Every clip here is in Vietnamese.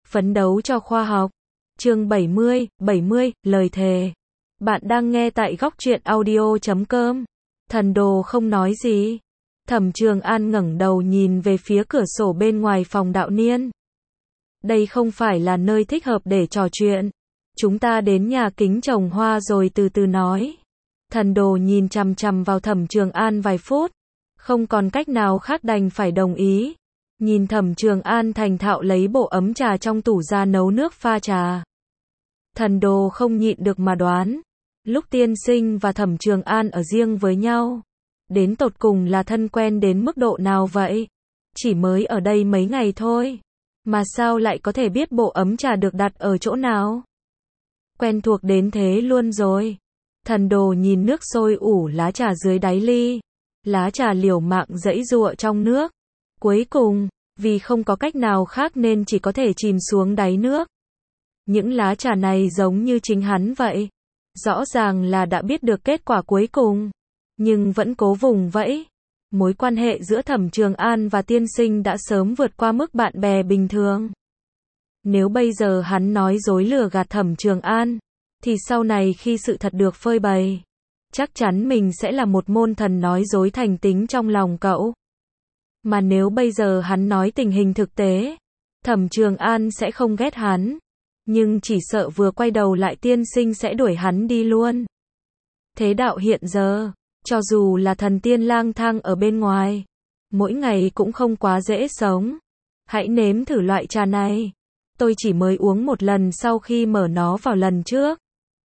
Phấn đấu cho khoa học. Chương 70, lời thề. Bạn đang nghe tại góc truyện audio.com. Thần đồ không nói gì. Thẩm Trường An ngẩng đầu nhìn về phía cửa sổ bên ngoài phòng Đạo Niên. Đây không phải là nơi thích hợp để trò chuyện. Chúng ta đến nhà kính trồng hoa rồi từ từ nói. Thần đồ nhìn chằm chằm vào Thẩm Trường An vài phút. Không còn cách nào khác đành phải đồng ý. Nhìn Thẩm Trường An thành thạo lấy bộ ấm trà trong tủ ra nấu nước pha trà. Thần đồ không nhịn được mà đoán. Lúc tiên sinh và Thẩm Trường An ở riêng với nhau, đến tột cùng là thân quen đến mức độ nào vậy? Chỉ mới ở đây mấy ngày thôi. Mà sao lại có thể biết bộ ấm trà được đặt ở chỗ nào? Quen thuộc đến thế luôn rồi. Thần đồ nhìn nước sôi ủ lá trà dưới đáy ly. Lá trà liều mạng giãy giụa trong nước. Cuối cùng, vì không có cách nào khác nên chỉ có thể chìm xuống đáy nước. Những lá trà này giống như chính hắn vậy. Rõ ràng là đã biết được kết quả cuối cùng, nhưng vẫn cố vùng vẫy. Mối quan hệ giữa Thẩm Trường An và tiên sinh đã sớm vượt qua mức bạn bè bình thường. Nếu bây giờ hắn nói dối lừa gạt Thẩm Trường An, thì sau này khi sự thật được phơi bày, chắc chắn mình sẽ là một môn thần nói dối thành tính trong lòng cậu. Mà nếu bây giờ hắn nói tình hình thực tế, Thẩm Trường An sẽ không ghét hắn, nhưng chỉ sợ vừa quay đầu lại tiên sinh sẽ đuổi hắn đi luôn. Thế đạo hiện giờ, cho dù là thần tiên lang thang ở bên ngoài, mỗi ngày cũng không quá dễ sống. Hãy nếm thử loại trà này. Tôi chỉ mới uống một lần sau khi mở nó vào lần trước.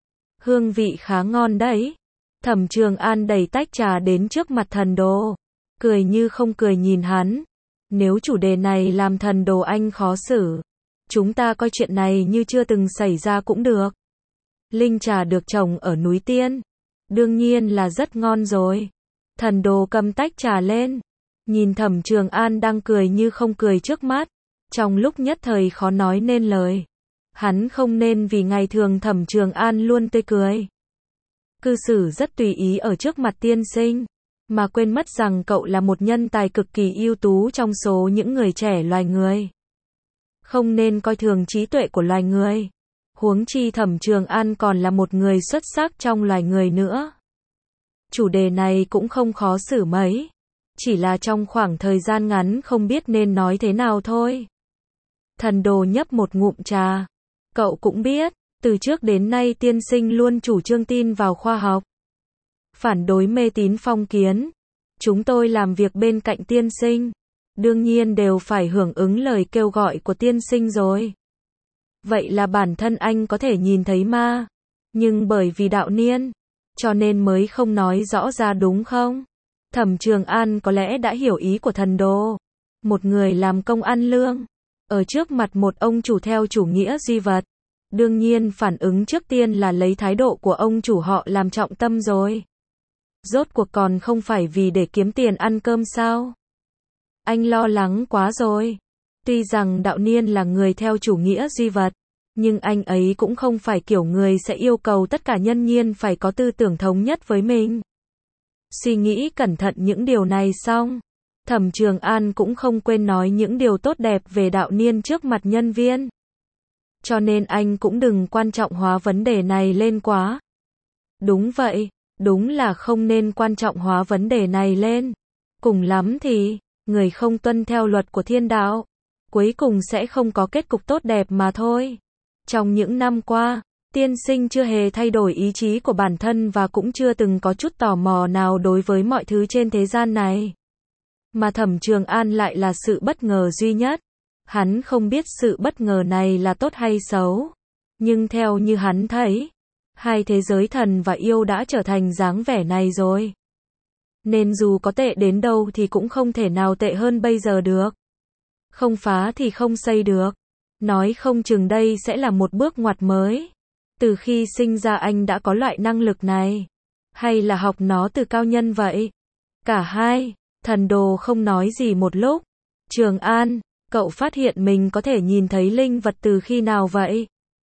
Hương vị khá ngon đấy. Thẩm Trường An đẩy tách trà đến trước mặt thần đồ, cười như không cười nhìn hắn. Nếu chủ đề này làm thần đồ anh khó xử, chúng ta coi chuyện này như chưa từng xảy ra cũng được. Linh trà được trồng ở núi Tiên, đương nhiên là rất ngon rồi. Thần đồ cầm tách trà lên, nhìn Thẩm Trường An đang cười như không cười trước mắt, trong lúc nhất thời khó nói nên lời. Hắn không nên vì ngày thường Thẩm Trường An luôn tươi cười, cư xử rất tùy ý ở trước mặt tiên sinh, mà quên mất rằng cậu là một nhân tài cực kỳ ưu tú trong số những người trẻ loài người. Không nên coi thường trí tuệ của loài người. Huống chi Thẩm Trường An còn là một người xuất sắc trong loài người nữa. Chủ đề này cũng không khó xử mấy. Chỉ là trong khoảng thời gian ngắn không biết nên nói thế nào thôi. Thần đồ nhấp một ngụm trà. Cậu cũng biết, từ trước đến nay tiên sinh luôn chủ trương tin vào khoa học, phản đối mê tín phong kiến. Chúng tôi làm việc bên cạnh tiên sinh, đương nhiên đều phải hưởng ứng lời kêu gọi của tiên sinh rồi. Vậy là bản thân anh có thể nhìn thấy ma, nhưng bởi vì Đạo Niên, cho nên mới không nói rõ ra đúng không? Thẩm Trường An có lẽ đã hiểu ý của thần đồ. Một người làm công ăn lương, ở trước mặt một ông chủ theo chủ nghĩa duy vật, đương nhiên phản ứng trước tiên là lấy thái độ của ông chủ họ làm trọng tâm rồi. Rốt cuộc còn không phải vì để kiếm tiền ăn cơm sao? Anh lo lắng quá rồi. Tuy rằng Đạo Niên là người theo chủ nghĩa duy vật, nhưng anh ấy cũng không phải kiểu người sẽ yêu cầu tất cả nhân nhiên phải có tư tưởng thống nhất với mình. Suy nghĩ cẩn thận những điều này xong, Thẩm Trường An cũng không quên nói những điều tốt đẹp về Đạo Niên trước mặt nhân viên. Cho nên anh cũng đừng quan trọng hóa vấn đề này lên quá. Đúng vậy, đúng là không nên quan trọng hóa vấn đề này lên. Cùng lắm thì, người không tuân theo luật của thiên đạo, cuối cùng sẽ không có kết cục tốt đẹp mà thôi. Trong những năm qua, tiên sinh chưa hề thay đổi ý chí của bản thân và cũng chưa từng có chút tò mò nào đối với mọi thứ trên thế gian này. Mà Thẩm Trường An lại là sự bất ngờ duy nhất. Hắn không biết sự bất ngờ này là tốt hay xấu. Nhưng theo như hắn thấy, hai thế giới thần và yêu đã trở thành dáng vẻ này rồi. Nên dù có tệ đến đâu thì cũng không thể nào tệ hơn bây giờ được. Không phá thì không xây được. Nói không chừng đây sẽ là một bước ngoặt mới. Từ khi sinh ra anh đã có loại năng lực này. Hay là học nó từ cao nhân vậy? Cả hai. Thần đồ không nói gì một lúc. Trường An, cậu phát hiện mình có thể nhìn thấy linh vật từ khi nào vậy?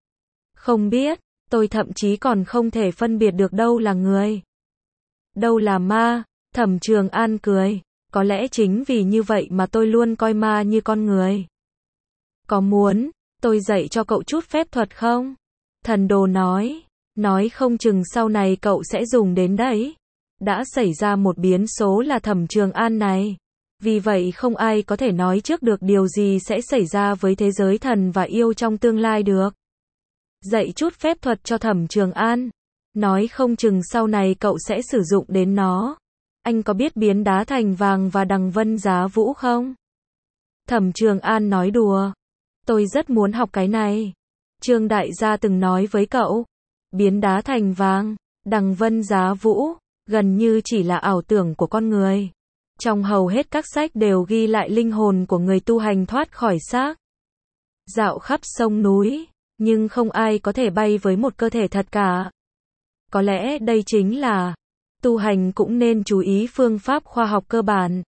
Không biết, tôi thậm chí còn không thể phân biệt được đâu là người, đâu là ma. Thẩm Trường An cười. Có lẽ chính vì như vậy mà tôi luôn coi ma như con người. Có muốn Tôi dạy cho cậu chút phép thuật không? Thần đồ nói không chừng sau này cậu sẽ dùng đến đấy. Đã xảy ra một biến số là Thẩm Trường An này. Vì vậy không ai có thể nói trước được điều gì sẽ xảy ra với thế giới thần và yêu trong tương lai được. Dạy chút phép thuật cho Thẩm Trường An. Nói không chừng sau này cậu sẽ sử dụng đến nó. Anh có biết biến đá thành vàng và đằng vân giá vũ không? Thẩm Trường An nói đùa. Tôi rất muốn học cái này. Trương đại gia từng nói với cậu. Biến đá thành vàng, đằng vân giá vũ, gần như chỉ là ảo tưởng của con người. Trong hầu hết các sách đều ghi lại linh hồn của người tu hành thoát khỏi xác. Dạo khắp sông núi, nhưng không ai có thể bay với một cơ thể thật cả. Có lẽ đây chính là, tu hành cũng nên chú ý phương pháp khoa học cơ bản.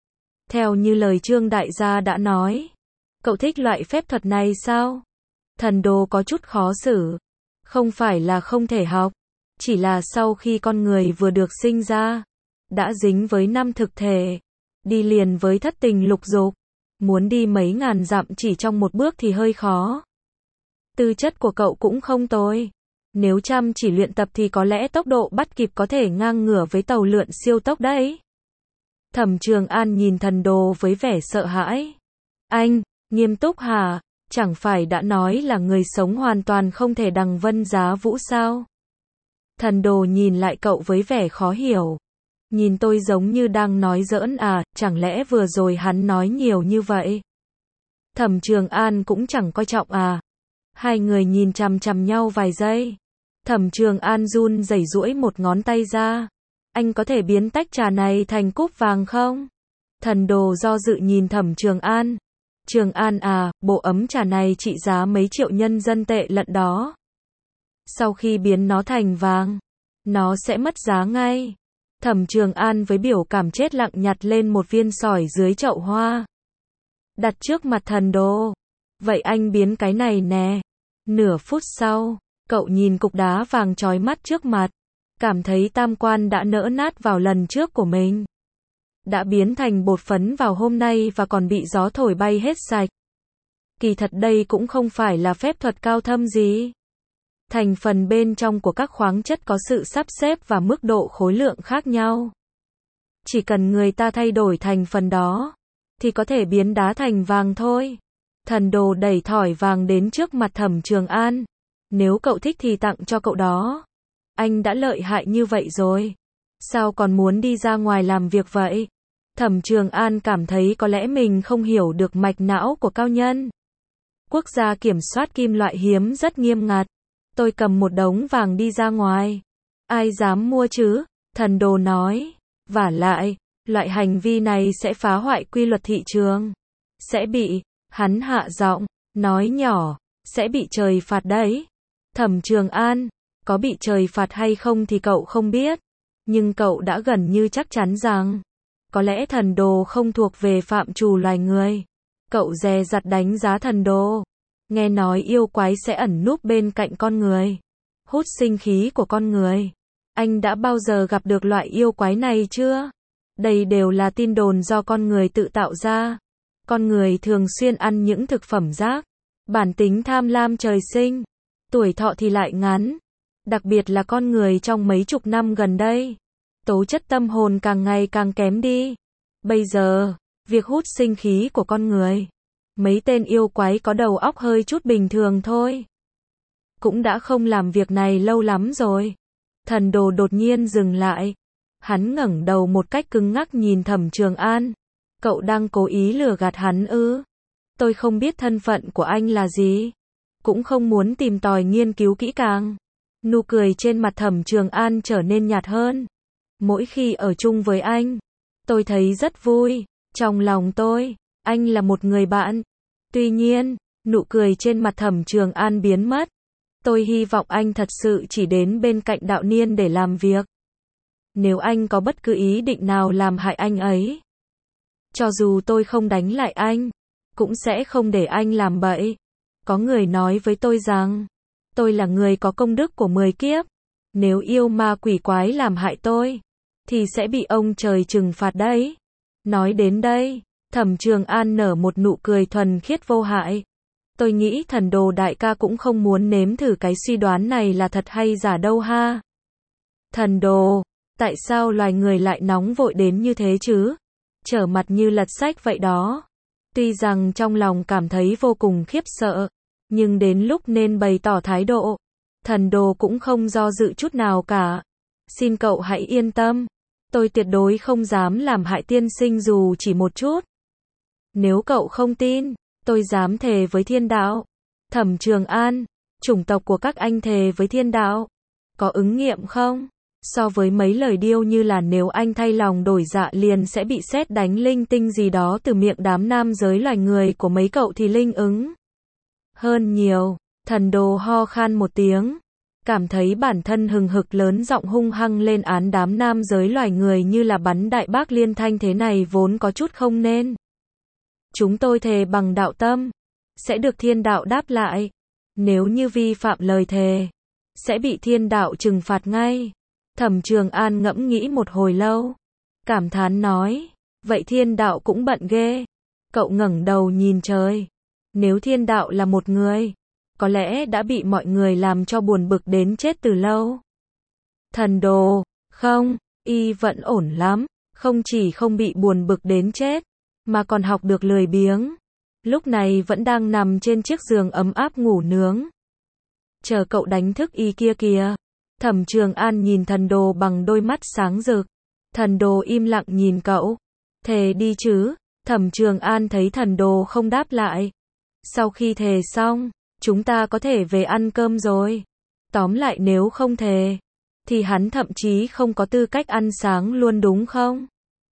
Theo như lời Trương đại gia đã nói, cậu thích loại phép thuật này sao? Thần đồ có chút khó xử. Không phải là không thể học, chỉ là sau khi con người vừa được sinh ra, đã dính với năm thực thể, đi liền với thất tình lục dục, muốn đi mấy ngàn dặm chỉ trong một bước thì hơi khó. Tư chất của cậu cũng không tồi. Nếu chăm chỉ luyện tập thì có lẽ tốc độ bắt kịp có thể ngang ngửa với tàu lượn siêu tốc đấy. Thẩm Trường An nhìn thần đồ với vẻ sợ hãi. Anh, nghiêm túc hả? Chẳng phải đã nói là người sống hoàn toàn không thể đằng vân giá vũ sao? Thần đồ nhìn lại cậu với vẻ khó hiểu. Nhìn tôi giống như đang nói giỡn à, chẳng lẽ vừa rồi hắn nói nhiều như vậy? Thẩm Trường An cũng chẳng coi trọng à? Hai người nhìn chằm chằm nhau vài giây. Thẩm Trường An run rẩy duỗi một ngón tay ra. Anh có thể biến tách trà này thành cúp vàng không? Thần đồ do dự nhìn Thẩm Trường An. Trường An à, bộ ấm trà này trị giá mấy triệu nhân dân tệ lận đó. Sau khi biến nó thành vàng, nó sẽ mất giá ngay. Thẩm Trường An với biểu cảm chết lặng nhặt lên một viên sỏi dưới chậu hoa. Đặt trước mặt thần đồ. Vậy anh biến cái này nè. Nửa phút sau, cậu nhìn cục đá vàng chói mắt trước mặt. Cảm thấy tam quan đã nỡ nát vào lần trước của mình. Đã biến thành bột phấn vào hôm nay và còn bị gió thổi bay hết sạch. Kỳ thật đây cũng không phải là phép thuật cao thâm gì. Thành phần bên trong của các khoáng chất có sự sắp xếp và mức độ khối lượng khác nhau. Chỉ cần người ta thay đổi thành phần đó, thì có thể biến đá thành vàng thôi. Thần đồ đẩy thỏi vàng đến trước mặt Thẩm Trường An. Nếu cậu thích thì tặng cho cậu đó. Anh đã lợi hại như vậy rồi. Sao còn muốn đi ra ngoài làm việc vậy? Thẩm Trường An cảm thấy có lẽ mình không hiểu được mạch não của cao nhân. Quốc gia kiểm soát kim loại hiếm rất nghiêm ngặt. Tôi cầm một đống vàng đi ra ngoài. Ai dám mua chứ? Thần đồ nói. Vả lại, loại hành vi này sẽ phá hoại quy luật thị trường. Sẽ bị, hắn hạ giọng, nói nhỏ, sẽ bị trời phạt đấy. Thẩm Trường An, có bị trời phạt hay không thì cậu không biết. Nhưng cậu đã gần như chắc chắn rằng, có lẽ thần đồ không thuộc về phạm trù loài người. Cậu dè dặt đánh giá thần đồ. Nghe nói yêu quái sẽ ẩn núp bên cạnh con người, hút sinh khí của con người. Anh đã bao giờ gặp được loại yêu quái này chưa? Đây đều là tin đồn do con người tự tạo ra. Con người thường xuyên ăn những thực phẩm rác. Bản tính tham lam trời sinh. Tuổi thọ thì lại ngắn. Đặc biệt là con người trong mấy chục năm gần đây. Tố chất tâm hồn càng ngày càng kém đi. Bây giờ, việc hút sinh khí của con người. Mấy tên yêu quái có đầu óc hơi chút bình thường thôi. Cũng đã không làm việc này lâu lắm rồi. Thần đồ đột nhiên dừng lại. Hắn ngẩng đầu một cách cứng ngắc nhìn Thẩm Trường An. Cậu đang cố ý lừa gạt hắn ư? Tôi không biết thân phận của anh là gì. Cũng không muốn tìm tòi nghiên cứu kỹ càng. Nụ cười trên mặt Thẩm Trường An trở nên nhạt hơn. Mỗi khi ở chung với anh, tôi thấy rất vui. Trong lòng tôi, anh là một người bạn. Tuy nhiên, nụ cười trên mặt Thẩm Trường An biến mất. Tôi hy vọng anh thật sự chỉ đến bên cạnh Đạo Niên để làm việc. Nếu anh có bất cứ ý định nào làm hại anh ấy, cho dù tôi không đánh lại anh, cũng sẽ không để anh làm bậy. Có người nói với tôi rằng, tôi là người có công đức của 10 kiếp. Nếu yêu ma quỷ quái làm hại tôi, thì sẽ bị ông trời trừng phạt đấy. Nói đến đây, Thẩm Trường An nở một nụ cười thuần khiết vô hại. Tôi nghĩ Thần Đồ đại ca cũng không muốn nếm thử cái suy đoán này là thật hay giả đâu ha. Thần Đồ, tại sao loài người lại nóng vội đến như thế chứ? Trở mặt như lật sách vậy đó. Tuy rằng trong lòng cảm thấy vô cùng khiếp sợ, nhưng đến lúc nên bày tỏ thái độ, Thần Đồ cũng không do dự chút nào cả. Xin cậu hãy yên tâm, tôi tuyệt đối không dám làm hại tiên sinh dù chỉ một chút. Nếu cậu không tin, tôi dám thề với thiên đạo. Thẩm Trường An, chủng tộc của các anh thề với thiên đạo. Có ứng nghiệm không? So với mấy lời điêu như là nếu anh thay lòng đổi dạ liền sẽ bị sét đánh linh tinh gì đó từ miệng đám nam giới loài người của mấy cậu thì linh ứng hơn nhiều. Thần Đồ ho khan một tiếng, cảm thấy bản thân hừng hực lớn giọng hung hăng lên án đám nam giới loài người như là bắn đại bác liên thanh thế này vốn có chút không nên. Chúng tôi thề bằng đạo tâm, sẽ được thiên đạo đáp lại. Nếu như vi phạm lời thề, sẽ bị thiên đạo trừng phạt ngay. Thẩm Trường An ngẫm nghĩ một hồi lâu, cảm thán nói, vậy thiên đạo cũng bận ghê. Cậu ngẩng đầu nhìn trời, nếu thiên đạo là một người, có lẽ đã bị mọi người làm cho buồn bực đến chết từ lâu. Thần Đồ, không, y vẫn ổn lắm, không chỉ không bị buồn bực đến chết, mà còn học được lười biếng. Lúc này vẫn đang nằm trên chiếc giường ấm áp ngủ nướng. Chờ cậu đánh thức y kia kìa. Thẩm Trường An nhìn Thần Đồ bằng đôi mắt sáng rực. Thần Đồ im lặng nhìn cậu. Thề đi chứ. Thẩm Trường An thấy Thần Đồ không đáp lại. Sau khi thề xong, chúng ta có thể về ăn cơm rồi. Tóm lại nếu không thề, thì hắn thậm chí không có tư cách ăn sáng luôn đúng không?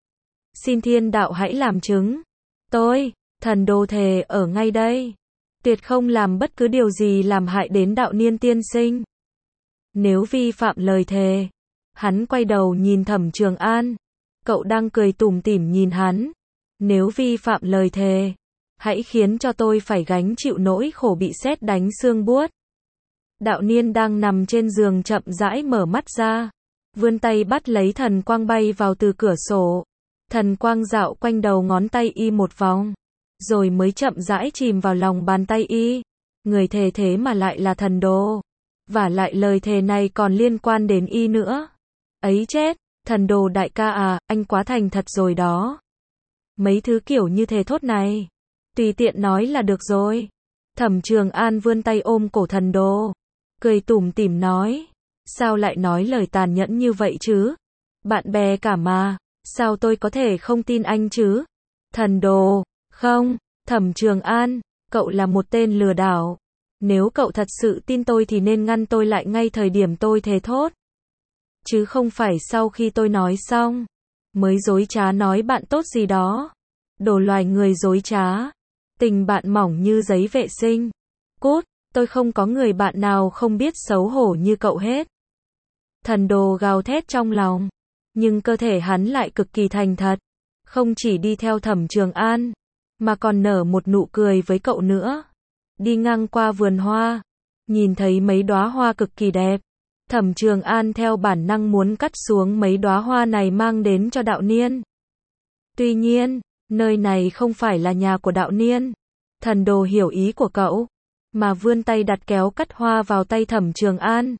Xin thiên đạo hãy làm chứng. Tôi, Thần Đồ thề ở ngay đây. Tuyệt không làm bất cứ điều gì làm hại đến Đạo Niên tiên sinh. Nếu vi phạm lời thề, hắn quay đầu nhìn Thẩm Trường An. Cậu đang cười tủm tỉm nhìn hắn. Nếu vi phạm lời thề, hãy khiến cho tôi phải gánh chịu nỗi khổ bị sét đánh xương buốt. Đạo Niên đang nằm trên giường chậm rãi mở mắt ra, vươn tay bắt lấy thần quang bay vào từ cửa sổ. Thần quang dạo quanh đầu ngón tay y một vòng, rồi mới chậm rãi chìm vào lòng bàn tay y. Người thề thế mà lại là Thần Đồ. Và lại lời thề này còn liên quan đến y nữa. Ấy chết, Thần Đồ đại ca à, anh quá thành thật rồi đó. Mấy thứ kiểu như thề thốt này, tùy tiện nói là được rồi. Thẩm Trường An vươn tay ôm cổ Thần Đồ, cười tủm tỉm nói, sao lại nói lời tàn nhẫn như vậy chứ? Bạn bè cả mà, sao tôi có thể không tin anh chứ? Thần Đồ, không, Thẩm Trường An, cậu là một tên lừa đảo. Nếu cậu thật sự tin tôi thì nên ngăn tôi lại ngay thời điểm tôi thề thốt. Chứ không phải sau khi tôi nói xong, mới dối trá nói bạn tốt gì đó. Đồ loài người dối trá. Tình bạn mỏng như giấy vệ sinh. Cút, tôi không có người bạn nào không biết xấu hổ như cậu hết. Thần Đồ gào thét trong lòng. Nhưng cơ thể hắn lại cực kỳ thành thật. Không chỉ đi theo Thẩm Trường An, mà còn nở một nụ cười với cậu nữa. Đi ngang qua vườn hoa, nhìn thấy mấy đóa hoa cực kỳ đẹp. Thẩm Trường An theo bản năng muốn cắt xuống mấy đóa hoa này mang đến cho Đạo Niên. Tuy nhiên, nơi này không phải là nhà của Đạo Niên. Thần Đồ hiểu ý của cậu, mà vươn tay đặt kéo cắt hoa vào tay Thẩm Trường An.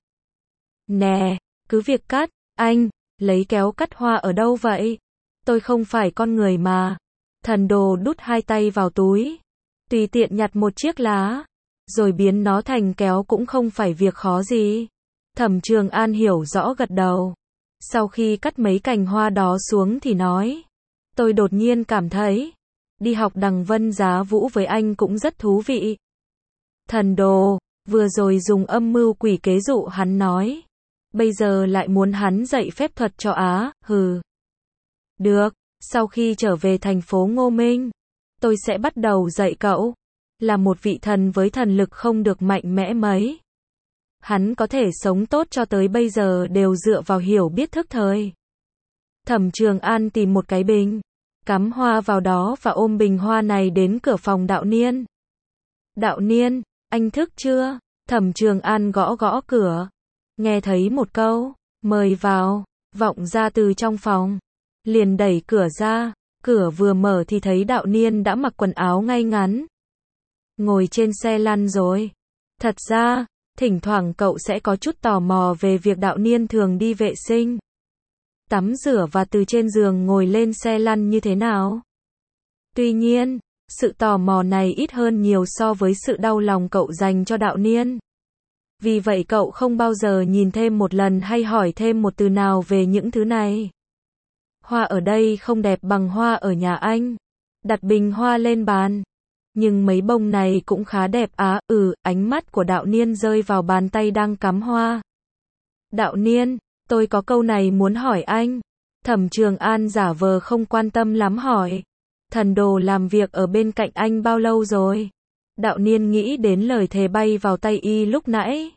Nè, cứ việc cắt, anh, lấy kéo cắt hoa ở đâu vậy? Tôi không phải con người mà. Thần Đồ đút hai tay vào túi, tùy tiện nhặt một chiếc lá, rồi biến nó thành kéo cũng không phải việc khó gì. Thẩm Trường An hiểu rõ gật đầu. Sau khi cắt mấy cành hoa đó xuống thì nói, tôi đột nhiên cảm thấy, đi học đằng Vân Giá Vũ với anh cũng rất thú vị. Thần Đồ, vừa rồi dùng âm mưu quỷ kế dụ hắn nói, bây giờ lại muốn hắn dạy phép thuật cho á, hừ. Được, sau khi trở về thành phố Ngô Minh, tôi sẽ bắt đầu dạy cậu, là một vị thần với thần lực không được mạnh mẽ mấy. Hắn có thể sống tốt cho tới bây giờ đều dựa vào hiểu biết thức thời. Thẩm Trường An tìm một cái bình, cắm hoa vào đó và ôm bình hoa này đến cửa phòng Đạo Niên. Đạo Niên, anh thức chưa? Thẩm Trường An gõ gõ cửa, nghe thấy một câu, mời vào, vọng ra từ trong phòng. Liền đẩy cửa ra, cửa vừa mở thì thấy Đạo Niên đã mặc quần áo ngay ngắn. ngồi trên xe lăn rồi. Thật ra, thỉnh thoảng cậu sẽ có chút tò mò về việc Đạo Niên thường đi vệ sinh, tắm rửa và từ trên giường ngồi lên xe lăn như thế nào. Tuy nhiên, sự tò mò này ít hơn nhiều so với sự đau lòng cậu dành cho Đạo Niên. Vì vậy cậu không bao giờ nhìn thêm một lần hay hỏi thêm một từ nào về những thứ này. Hoa ở đây không đẹp bằng hoa ở nhà anh. Đặt bình hoa lên bàn. Nhưng mấy bông này cũng khá đẹp á. Ánh mắt của Đạo Niên rơi vào bàn tay đang cắm hoa. Đạo Niên, tôi có câu này muốn hỏi anh. Thẩm Trường An giả vờ không quan tâm lắm hỏi. Thần đồ làm việc ở bên cạnh anh bao lâu rồi? Đạo Niên nghĩ đến lời thề bay vào tay y lúc nãy.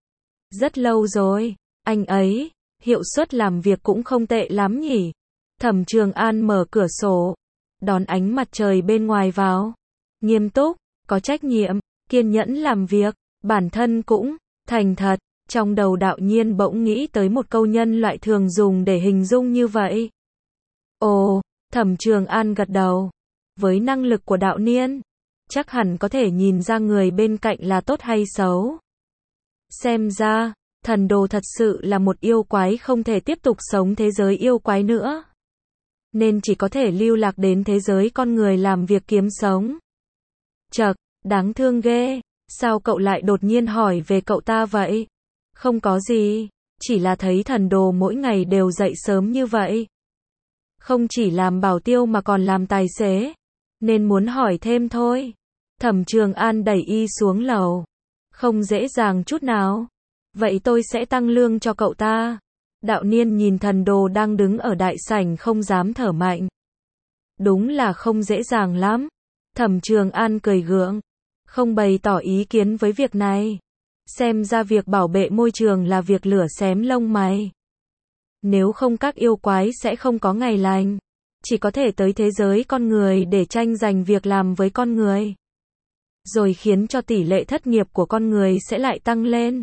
Rất lâu rồi, anh ấy, hiệu suất làm việc cũng không tệ lắm nhỉ. Thẩm Trường An mở cửa sổ, đón ánh mặt trời bên ngoài vào. Nghiêm túc, có trách nhiệm, kiên nhẫn làm việc, bản thân cũng thành thật. Trong đầu Đạo Nhiên bỗng nghĩ tới một câu nhân loại thường dùng để hình dung như vậy. Ồ, Thẩm Trường An gật đầu. Với năng lực của Đạo Niên, chắc hẳn có thể nhìn ra người bên cạnh là tốt hay xấu. Xem ra, thần đồ thật sự là một yêu quái không thể tiếp tục sống thế giới yêu quái nữa. Nên chỉ có thể lưu lạc đến thế giới con người làm việc kiếm sống. Chậc, đáng thương ghê, sao cậu lại đột nhiên hỏi về cậu ta vậy? Không có gì, chỉ là thấy thần đồ mỗi ngày đều dậy sớm như vậy. Không chỉ làm bảo tiêu mà còn làm tài xế, nên muốn hỏi thêm thôi. Thẩm Trường An đẩy y xuống lầu. Không dễ dàng chút nào. Vậy tôi sẽ tăng lương cho cậu ta. Đạo Niên nhìn thần đồ đang đứng ở đại sảnh không dám thở mạnh. Đúng là không dễ dàng lắm. Thẩm Trường An cười gượng, không bày tỏ ý kiến với việc này. Xem ra việc bảo vệ môi trường là việc lửa xém lông mày. Nếu không các yêu quái sẽ không có ngày lành. Chỉ có thể tới thế giới con người để tranh giành việc làm với con người. Rồi khiến cho tỷ lệ thất nghiệp của con người sẽ lại tăng lên.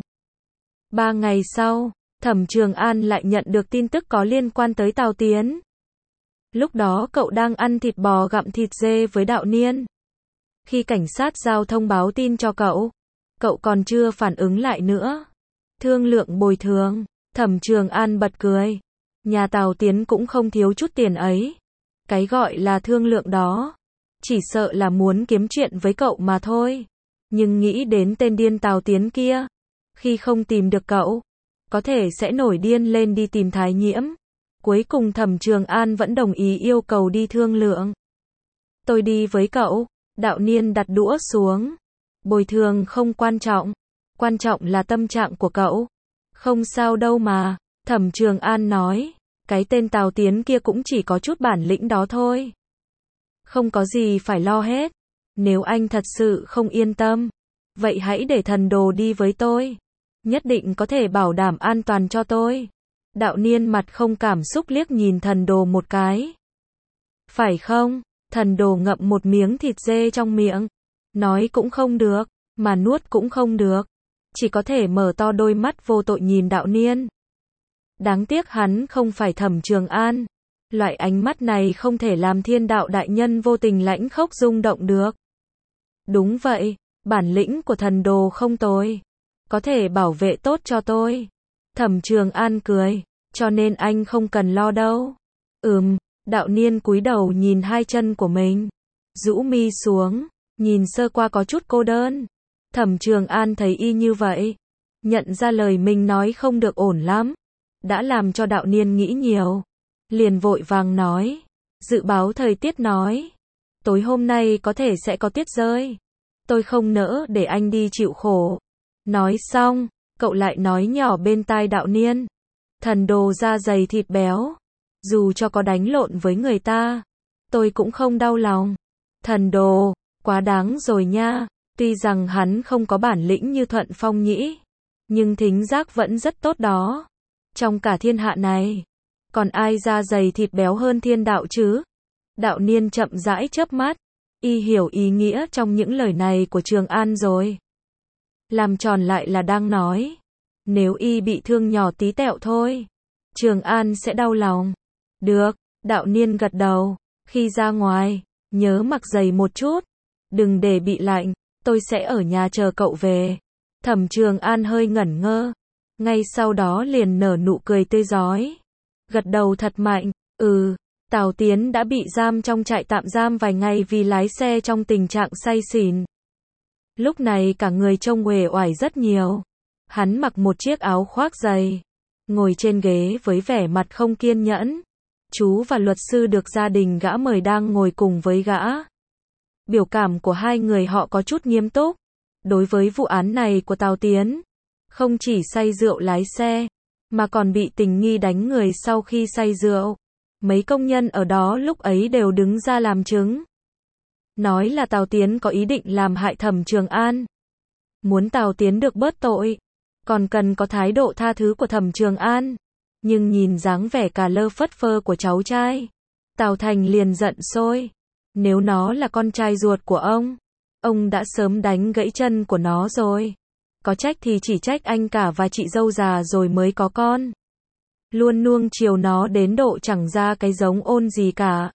3 ngày sau, Thẩm Trường An lại nhận được tin tức có liên quan tới Tào Tiến. Lúc đó cậu đang ăn thịt bò gặm thịt dê với Đạo Niên. Khi cảnh sát giao thông báo tin cho cậu còn chưa phản ứng lại nữa. Thương lượng bồi thường, Thẩm Trường An bật cười. Nhà Tào Tiến cũng không thiếu chút tiền ấy. Cái gọi là thương lượng đó, chỉ sợ là muốn kiếm chuyện với cậu mà thôi. Nhưng nghĩ đến tên điên Tào Tiến kia, khi không tìm được cậu, có thể sẽ nổi điên lên đi tìm Thái Nhiễm. Cuối cùng Thẩm Trường An vẫn đồng ý yêu cầu đi thương lượng. Tôi đi với cậu. Đạo Niên đặt đũa xuống. Bồi thường không quan trọng. Quan trọng là tâm trạng của cậu. Không sao đâu mà. Thẩm Trường An nói. Cái tên Tào Tiến kia cũng chỉ có chút bản lĩnh đó thôi. Không có gì phải lo hết. Nếu anh thật sự không yên tâm, vậy hãy để thần đồ đi với tôi. Nhất định có thể bảo đảm an toàn cho tôi. Đạo Niên mặt không cảm xúc liếc nhìn thần đồ một cái. Phải không? Thần đồ ngậm một miếng thịt dê trong miệng. Nói cũng không được, mà nuốt cũng không được. Chỉ có thể mở to đôi mắt vô tội nhìn Đạo Niên. Đáng tiếc hắn không phải Thẩm Trường An. Loại ánh mắt này không thể làm Thiên Đạo đại nhân vô tình lãnh khốc rung động được. Đúng vậy, bản lĩnh của thần đồ không tồi. Có thể bảo vệ tốt cho tôi. Thẩm Trường An cười, cho nên anh không cần lo đâu. Đạo Niên cúi đầu nhìn hai chân của mình. Rũ mi xuống, nhìn sơ qua có chút cô đơn. Thẩm Trường An thấy y như vậy. Nhận ra lời mình nói không được ổn lắm. Đã làm cho Đạo Niên nghĩ nhiều. Liền vội vàng nói. Dự báo thời tiết nói. Tối hôm nay có thể sẽ có tuyết rơi. Tôi không nỡ để anh đi chịu khổ. Nói xong, cậu lại nói nhỏ bên tai Đạo Niên. Thần đồ da dày thịt béo. Dù cho có đánh lộn với người ta, tôi cũng không đau lòng. Thần đồ, quá đáng rồi nha. Tuy rằng hắn không có bản lĩnh như Thuận Phong nhĩ, nhưng thính giác vẫn rất tốt đó. Trong cả thiên hạ này, còn ai da dày thịt béo hơn Thiên Đạo chứ? Đạo Niên chậm rãi chớp mắt. Y hiểu ý nghĩa trong những lời này của Trường An rồi. Làm tròn lại là đang nói. Nếu y bị thương nhỏ tí tẹo thôi, Trường An sẽ đau lòng. Được, Đạo Niên gật đầu. Khi ra ngoài, nhớ mặc giày một chút. Đừng để bị lạnh. tôi sẽ ở nhà chờ cậu về. Thẩm Trường An hơi ngẩn ngơ, ngay sau đó liền nở nụ cười tươi rói. Gật đầu thật mạnh, Tào Tiến đã bị giam trong trại tạm giam vài ngày vì lái xe trong tình trạng say xỉn. Lúc này cả người trông uể oải rất nhiều. Hắn mặc một chiếc áo khoác dày, ngồi trên ghế với vẻ mặt không kiên nhẫn. Chú và luật sư được gia đình gã mời đang ngồi cùng với gã. Biểu cảm của hai người họ có chút nghiêm túc. Đối với vụ án này của Tào Tiến, không chỉ say rượu lái xe, mà còn bị tình nghi đánh người sau khi say rượu. Mấy công nhân ở đó lúc ấy đều đứng ra làm chứng. Nói là Tào Tiến có ý định làm hại Thẩm Trường An. Muốn Tào Tiến được bớt tội, còn cần có thái độ tha thứ của Thẩm Trường An. Nhưng nhìn dáng vẻ cà lơ phất phơ của cháu trai, Tào Thành liền giận sôi. Nếu nó là con trai ruột của ông đã sớm đánh gãy chân của nó rồi. Có trách thì chỉ trách anh cả và chị dâu già rồi mới có con. Luôn nuông chiều nó đến độ chẳng ra cái giống ôn gì cả.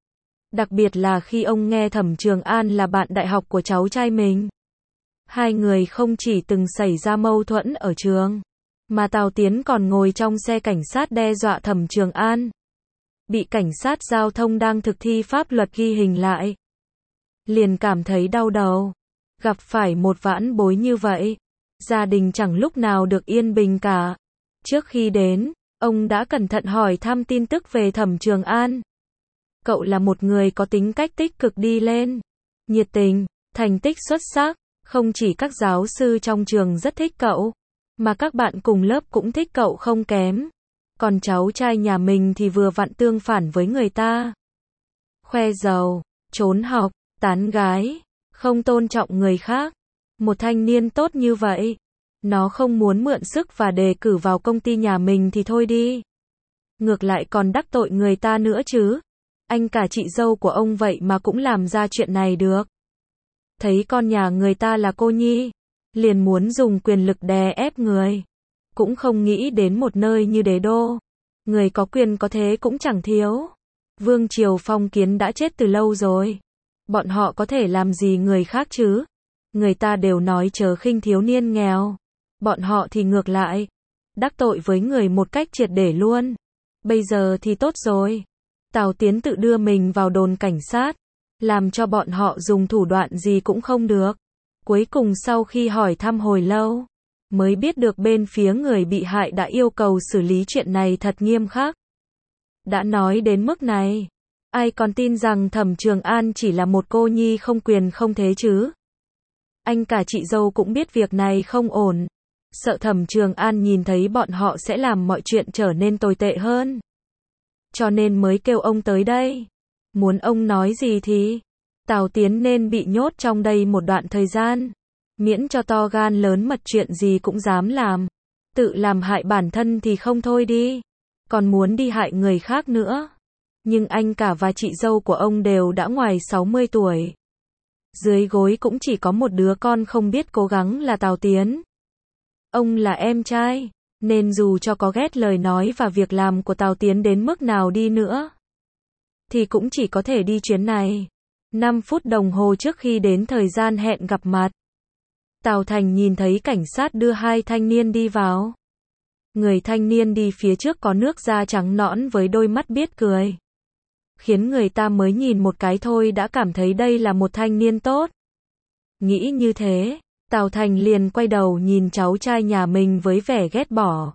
Đặc biệt là khi ông nghe Thẩm Trường An là bạn đại học của cháu trai mình. Hai người không chỉ từng xảy ra mâu thuẫn ở trường, mà Tào Tiến còn ngồi trong xe cảnh sát đe dọa Thẩm Trường An. Bị cảnh sát giao thông đang thực thi pháp luật ghi hình lại. Liền cảm thấy đau đầu. Gặp phải một vãn bối như vậy, gia đình chẳng lúc nào được yên bình cả. Trước khi đến, ông đã cẩn thận hỏi thăm tin tức về Thẩm Trường An. Cậu là một người có tính cách tích cực đi lên, nhiệt tình, thành tích xuất sắc. Không chỉ các giáo sư trong trường rất thích cậu, mà các bạn cùng lớp cũng thích cậu không kém. Còn cháu trai nhà mình thì vừa vặn tương phản với người ta. Khoe giàu, trốn học, tán gái, không tôn trọng người khác. Một thanh niên tốt như vậy, nó không muốn mượn sức và đề cử vào công ty nhà mình thì thôi đi. Ngược lại còn đắc tội người ta nữa chứ. Anh cả chị dâu của ông vậy mà cũng làm ra chuyện này được. Thấy con nhà người ta là cô nhi, liền muốn dùng quyền lực đè ép người. Cũng không nghĩ đến một nơi như đế đô, người có quyền có thế cũng chẳng thiếu. Vương triều phong kiến đã chết từ lâu rồi. Bọn họ có thể làm gì người khác chứ? Người ta đều nói chớ khinh thiếu niên nghèo. Bọn họ thì ngược lại, đắc tội với người một cách triệt để luôn. Bây giờ thì tốt rồi. Tào Tiến tự đưa mình vào đồn cảnh sát, làm cho bọn họ dùng thủ đoạn gì cũng không được. Cuối cùng sau khi hỏi thăm hồi lâu, mới biết được bên phía người bị hại đã yêu cầu xử lý chuyện này thật nghiêm khắc. Đã nói đến mức này, ai còn tin rằng Thẩm Trường An chỉ là một cô nhi không quyền không thế chứ? Anh cả chị dâu cũng biết việc này không ổn, sợ Thẩm Trường An nhìn thấy bọn họ sẽ làm mọi chuyện trở nên tồi tệ hơn. Cho nên mới kêu ông tới đây. Muốn ông nói gì thì Tào Tiến nên bị nhốt trong đây một đoạn thời gian, miễn cho to gan lớn mật chuyện gì cũng dám làm. Tự làm hại bản thân thì không thôi đi, còn muốn đi hại người khác nữa. Nhưng anh cả và chị dâu của ông đều đã ngoài 60 tuổi. Dưới gối cũng chỉ có một đứa con không biết cố gắng là Tào Tiến. Ông là em trai, nên dù cho có ghét lời nói và việc làm của Tào Tiến đến mức nào đi nữa, thì cũng chỉ có thể đi chuyến này. 5 phút đồng hồ trước khi đến thời gian hẹn gặp mặt, Tào Thành nhìn thấy cảnh sát đưa hai thanh niên đi vào. Người thanh niên đi phía trước có nước da trắng nõn với đôi mắt biết cười, khiến người ta mới nhìn một cái thôi đã cảm thấy đây là một thanh niên tốt. Nghĩ như thế, Tào Thành liền quay đầu nhìn cháu trai nhà mình với vẻ ghét bỏ.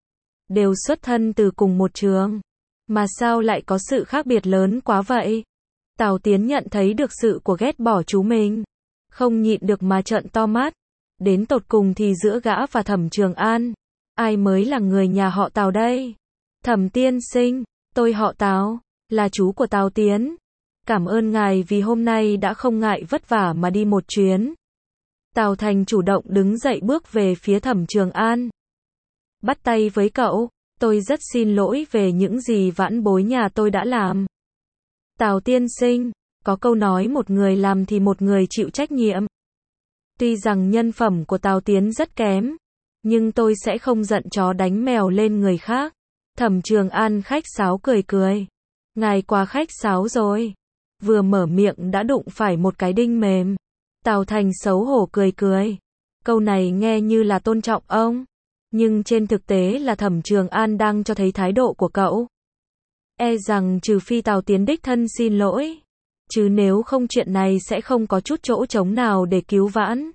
Đều xuất thân từ cùng một trường, mà sao lại có sự khác biệt lớn quá vậy? Tào Tiến nhận thấy được sự của ghét bỏ chú mình, không nhịn được mà trợn to mắt. Đến tột cùng thì giữa gã và Thẩm Trường An, ai mới là người nhà họ Tào đây? Thẩm tiên sinh, tôi họ Tào, là chú của Tào Tiến. Cảm ơn ngài vì hôm nay đã không ngại vất vả mà đi một chuyến. Tào Thành chủ động đứng dậy bước về phía Thẩm Trường An. Bắt tay với cậu, tôi rất xin lỗi về những gì vãn bối nhà tôi đã làm. Tào tiên sinh, có câu nói một người làm thì một người chịu trách nhiệm. Tuy rằng nhân phẩm của Tào Tiến rất kém, nhưng tôi sẽ không giận chó đánh mèo lên người khác. Thẩm Trường An khách sáo cười cười. Ngài quá khách sáo rồi. Vừa mở miệng đã đụng phải một cái đinh mềm. Tào Thành xấu hổ cười cười. Câu này nghe như là tôn trọng ông, nhưng trên thực tế là Thẩm Trường An đang cho thấy thái độ của cậu. E rằng trừ phi Tào Tiến đích thân xin lỗi, chứ nếu không chuyện này sẽ không có chút chỗ trống nào để cứu vãn.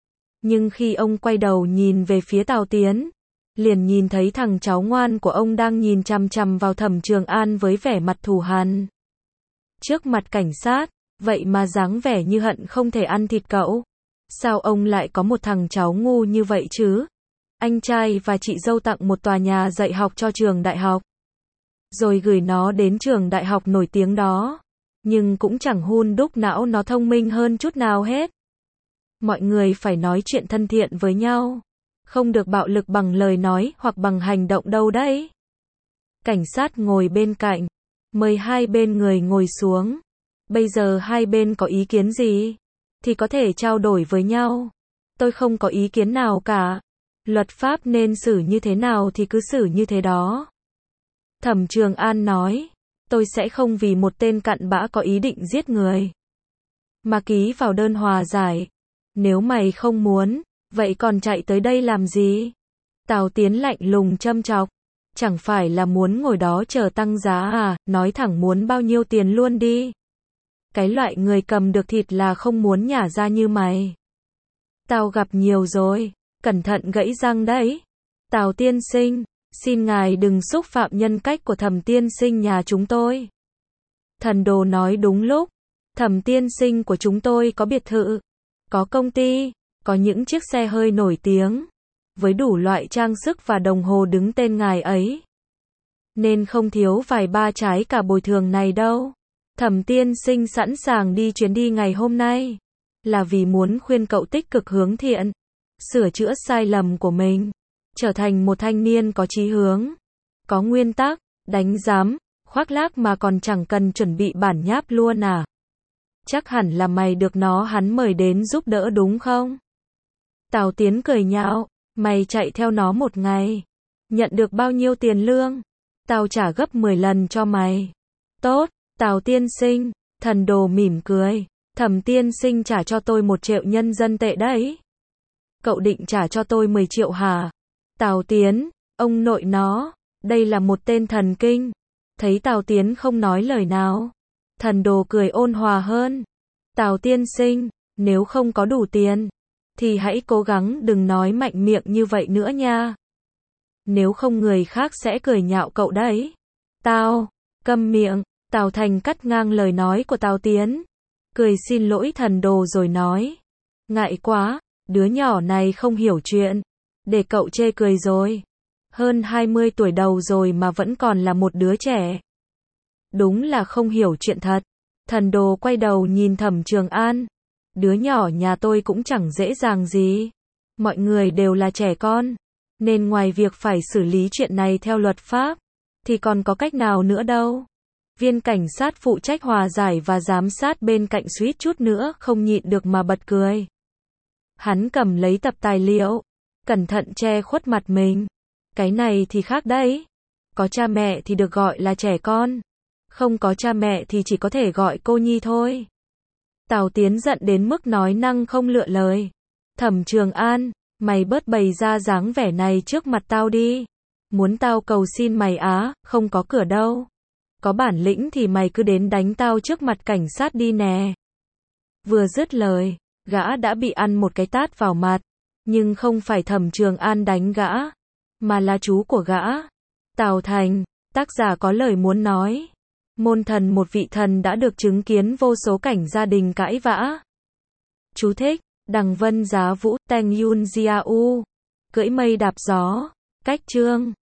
Nhưng khi ông quay đầu nhìn về phía Tào Tiến, liền nhìn thấy thằng cháu ngoan của ông đang nhìn chằm chằm vào Thẩm Trường An với vẻ mặt thù hằn. Trước mặt cảnh sát, vậy mà dáng vẻ như hận không thể ăn thịt cậu. Sao ông lại có một thằng cháu ngu như vậy chứ? Anh trai và chị dâu tặng một tòa nhà dạy học cho trường đại học, rồi gửi nó đến trường đại học nổi tiếng đó, nhưng cũng chẳng hun đúc não nó thông minh hơn chút nào hết. Mọi người phải nói chuyện thân thiện với nhau, không được bạo lực bằng lời nói hoặc bằng hành động đâu đấy. Cảnh sát ngồi bên cạnh, mời hai bên người ngồi xuống. Bây giờ hai bên có ý kiến gì thì có thể trao đổi với nhau. Tôi không có ý kiến nào cả. Luật pháp nên xử như thế nào thì cứ xử như thế đó. Thẩm Trường An nói, tôi sẽ không vì một tên cặn bã có ý định giết người mà ký vào đơn hòa giải. Nếu mày không muốn, vậy còn chạy tới đây làm gì? Tào Tiến lạnh lùng châm chọc, chẳng phải là muốn ngồi đó chờ tăng giá à, nói thẳng muốn bao nhiêu tiền luôn đi. Cái loại người cầm được thịt là không muốn nhả ra như mày. Tao gặp nhiều rồi, cẩn thận gãy răng đấy. Tào tiên sinh, xin ngài đừng xúc phạm nhân cách của Thẩm tiên sinh nhà chúng tôi. Thần đồ nói đúng lúc. Thẩm tiên sinh của chúng tôi có biệt thự, có công ty, có những chiếc xe hơi nổi tiếng, với đủ loại trang sức và đồng hồ đứng tên ngài ấy, nên không thiếu vài ba trái cả bồi thường này đâu. Thẩm tiên sinh sẵn sàng đi chuyến đi ngày hôm nay, là vì muốn khuyên cậu tích cực hướng thiện, sửa chữa sai lầm của mình, trở thành một thanh niên có chí hướng, có nguyên tắc, đánh giám, khoác lác mà còn chẳng cần chuẩn bị bản nháp luôn à. Chắc hẳn là mày được hắn mời đến giúp đỡ đúng không? Tào Tiến cười nhạo, mày chạy theo nó một ngày, nhận được bao nhiêu tiền lương? Tao trả gấp 10 lần cho mày. Tốt, Tào tiên sinh, thần đồ mỉm cười, Thẩm tiên sinh trả cho tôi 1 triệu nhân dân tệ đấy. Cậu định trả cho tôi 10 triệu hả? Tào Tiến, ông nội nó, đây là một tên thần kinh. Thấy Tào Tiến không nói lời nào, thần đồ cười ôn hòa hơn. Tào tiên sinh, nếu không có đủ tiền, thì hãy cố gắng đừng nói mạnh miệng như vậy nữa nha. Nếu không người khác sẽ cười nhạo cậu đấy. Câm miệng. Tào Thành cắt ngang lời nói của Tào Tiến, cười xin lỗi thần đồ rồi nói, ngại quá, đứa nhỏ này không hiểu chuyện, để cậu chê cười rồi. Hơn 20 tuổi đầu rồi mà vẫn còn là một đứa trẻ. Đúng là không hiểu chuyện thật. Thần đồ quay đầu nhìn Thẩm Trường An, đứa nhỏ nhà tôi cũng chẳng dễ dàng gì. Mọi người đều là trẻ con, nên ngoài việc phải xử lý chuyện này theo luật pháp, thì còn có cách nào nữa đâu. Viên cảnh sát phụ trách hòa giải và giám sát bên cạnh suýt chút nữa không nhịn được mà bật cười. Hắn cầm lấy tập tài liệu, cẩn thận che khuất mặt mình. Cái này thì khác đấy. Có cha mẹ thì được gọi là trẻ con, không có cha mẹ thì chỉ có thể gọi cô nhi thôi. Tào Tiến giận đến mức nói năng không lựa lời. Thẩm Trường An, mày bớt bày ra dáng vẻ này trước mặt tao đi. Muốn tao cầu xin mày á, không có cửa đâu. Có bản lĩnh thì mày cứ đến đánh tao trước mặt cảnh sát đi nè. Vừa dứt lời, gã đã bị ăn một cái tát vào mặt. Nhưng không phải Thẩm Trường An đánh gã, mà là chú của gã. Tào Thành, tác giả có lời muốn nói. Môn thần một vị thần đã được chứng kiến vô số cảnh gia đình cãi vã. Chú thích, Đằng Vân Giá Vũ, Teng Yun Jiao. Cưỡi mây đạp gió. Cách chương.